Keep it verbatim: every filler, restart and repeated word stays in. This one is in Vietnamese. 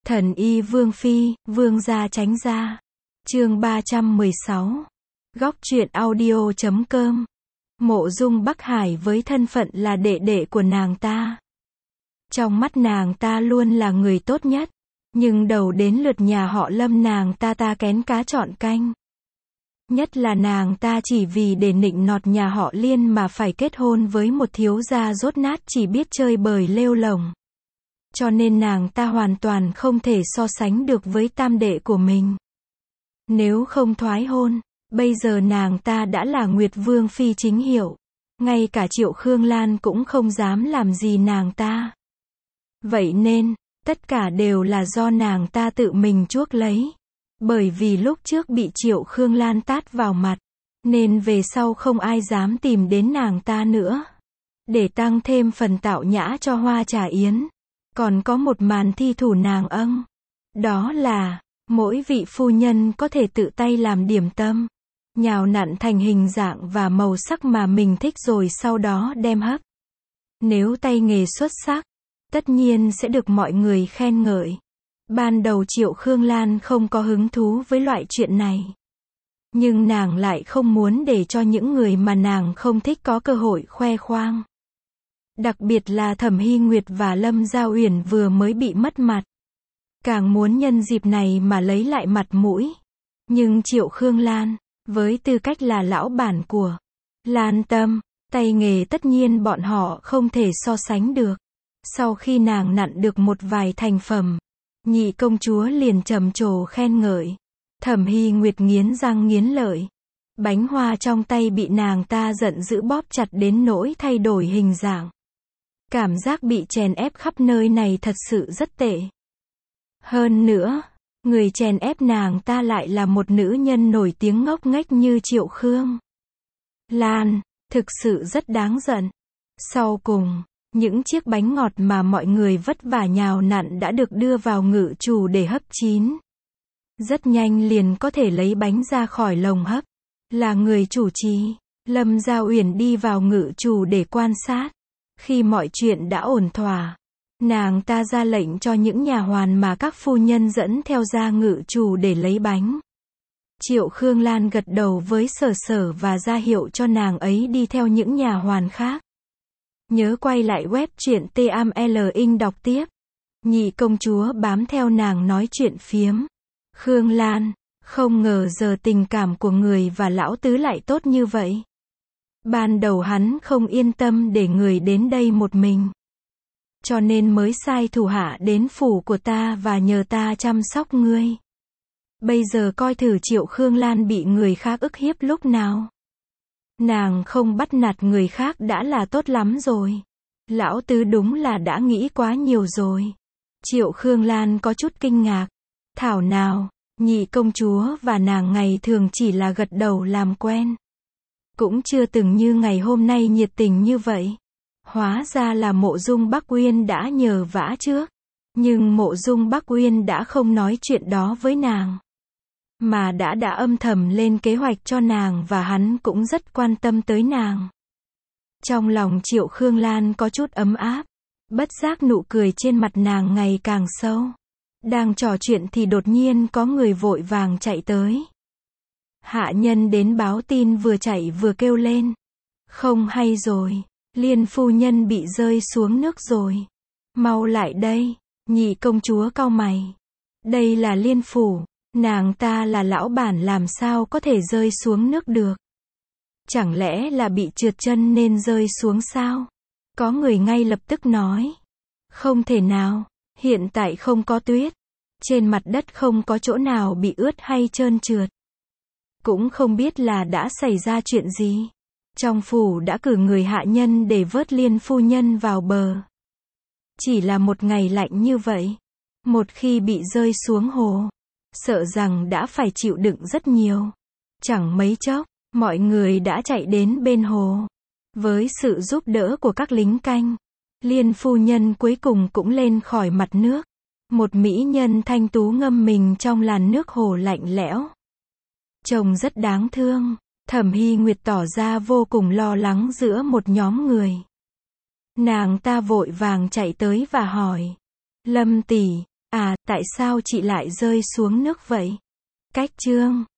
Thần y Vương Phi, Vương gia tránh ra. Chương ba trăm mười sáu. Góc truyện audio chấm com. Mộ Dung Bắc Hải với thân phận là đệ đệ của nàng ta. Trong mắt nàng ta luôn là người tốt nhất, nhưng đầu đến lượt nhà họ Lâm nàng ta ta kén cá chọn canh. Nhất là nàng ta chỉ vì để nịnh nọt nhà họ Liên mà phải kết hôn với một thiếu gia dốt nát chỉ biết chơi bời lêu lổng. Cho nên nàng ta hoàn toàn không thể so sánh được với tam đệ của mình. Nếu không thoái hôn, bây giờ nàng ta đã là Nguyệt Vương Phi chính hiệu. Ngay cả Triệu Khương Lan cũng không dám làm gì nàng ta. Vậy nên, tất cả đều là do nàng ta tự mình chuốc lấy. Bởi vì lúc trước bị Triệu Khương Lan tát vào mặt, nên về sau không ai dám tìm đến nàng ta nữa. Để tăng thêm phần tạo nhã cho hoa trà yến, còn có một màn thi thủ nàng ân. Đó là, mỗi vị phu nhân có thể tự tay làm điểm tâm, nhào nặn thành hình dạng và màu sắc mà mình thích rồi sau đó đem hấp. Nếu tay nghề xuất sắc, tất nhiên sẽ được mọi người khen ngợi. Ban đầu Triệu Khương Lan không có hứng thú với loại chuyện này. Nhưng nàng lại không muốn để cho những người mà nàng không thích có cơ hội khoe khoang. Đặc biệt là Thẩm Hy Nguyệt và Lâm Gia Uyển vừa mới bị mất mặt. Càng muốn nhân dịp này mà lấy lại mặt mũi. Nhưng Triệu Khương Lan, với tư cách là lão bản của Lan Tâm, tay nghề tất nhiên bọn họ không thể so sánh được. Sau khi nàng nặn được một vài thành phẩm, nhị công chúa liền trầm trồ khen ngợi. Thẩm Hy Nguyệt nghiến răng nghiến lợi. Bánh hoa trong tay bị nàng ta giận dữ bóp chặt đến nỗi thay đổi hình dạng. Cảm giác bị chèn ép khắp nơi này thật sự rất tệ. Hơn nữa, người chèn ép nàng ta lại là một nữ nhân nổi tiếng ngốc nghếch như Triệu Khương Lan, thực sự rất đáng giận. Sau cùng, những chiếc bánh ngọt mà mọi người vất vả nhào nặn đã được đưa vào ngự trù để hấp chín. Rất nhanh liền có thể lấy bánh ra khỏi lồng hấp. Là người chủ trì, Lâm Gia Uyển đi vào ngự trù để quan sát. Khi mọi chuyện đã ổn thỏa, nàng ta ra lệnh cho những nhà hoàn mà các phu nhân dẫn theo ra ngự trù để lấy bánh. Triệu Khương Lan gật đầu với Sở Sở và ra hiệu cho nàng ấy đi theo những nhà hoàn khác. Nhớ quay lại web truyện T A M L ing đọc tiếp. Nhị công chúa bám theo nàng nói chuyện phiếm. Khương Lan, không ngờ giờ tình cảm của người và lão tứ lại tốt như vậy. Ban đầu hắn không yên tâm để người đến đây một mình. Cho nên mới sai thủ hạ đến phủ của ta và nhờ ta chăm sóc ngươi. Bây giờ coi thử Triệu Khương Lan bị người khác ức hiếp lúc nào. Nàng không bắt nạt người khác đã là tốt lắm rồi. Lão tứ đúng là đã nghĩ quá nhiều rồi. Triệu Khương Lan có chút kinh ngạc. Thảo nào, nhị công chúa và nàng ngày thường chỉ là gật đầu làm quen. Cũng chưa từng như ngày hôm nay nhiệt tình như vậy. Hóa ra là Mộ Dung Bắc Uyên đã nhờ vả trước. Nhưng Mộ Dung Bắc Uyên đã không nói chuyện đó với nàng. Mà đã đã âm thầm lên kế hoạch cho nàng và hắn cũng rất quan tâm tới nàng. Trong lòng Triệu Khương Lan có chút ấm áp. Bất giác nụ cười trên mặt nàng ngày càng sâu. Đang trò chuyện thì đột nhiên có người vội vàng chạy tới. Hạ nhân đến báo tin vừa chạy vừa kêu lên. Không hay rồi, Liên phu nhân bị rơi xuống nước rồi. Mau lại đây, nhị công chúa cau mày. Đây là Liên phủ, nàng ta là lão bản làm sao có thể rơi xuống nước được. Chẳng lẽ là bị trượt chân nên rơi xuống sao? Có người ngay lập tức nói. Không thể nào, hiện tại không có tuyết. Trên mặt đất không có chỗ nào bị ướt hay trơn trượt. Cũng không biết là đã xảy ra chuyện gì. Trong phủ đã cử người hạ nhân để vớt Liên phu nhân vào bờ. Chỉ là một ngày lạnh như vậy. Một khi bị rơi xuống hồ, sợ rằng đã phải chịu đựng rất nhiều. Chẳng mấy chốc, mọi người đã chạy đến bên hồ. Với sự giúp đỡ của các lính canh, Liên phu nhân cuối cùng cũng lên khỏi mặt nước. Một mỹ nhân thanh tú ngâm mình trong làn nước hồ lạnh lẽo. Trông rất đáng thương. Thẩm Hy Nguyệt tỏ ra vô cùng lo lắng giữa một nhóm người. Nàng ta vội vàng chạy tới và hỏi. Lâm tỷ, À, tại sao chị lại rơi xuống nước vậy? Cách chương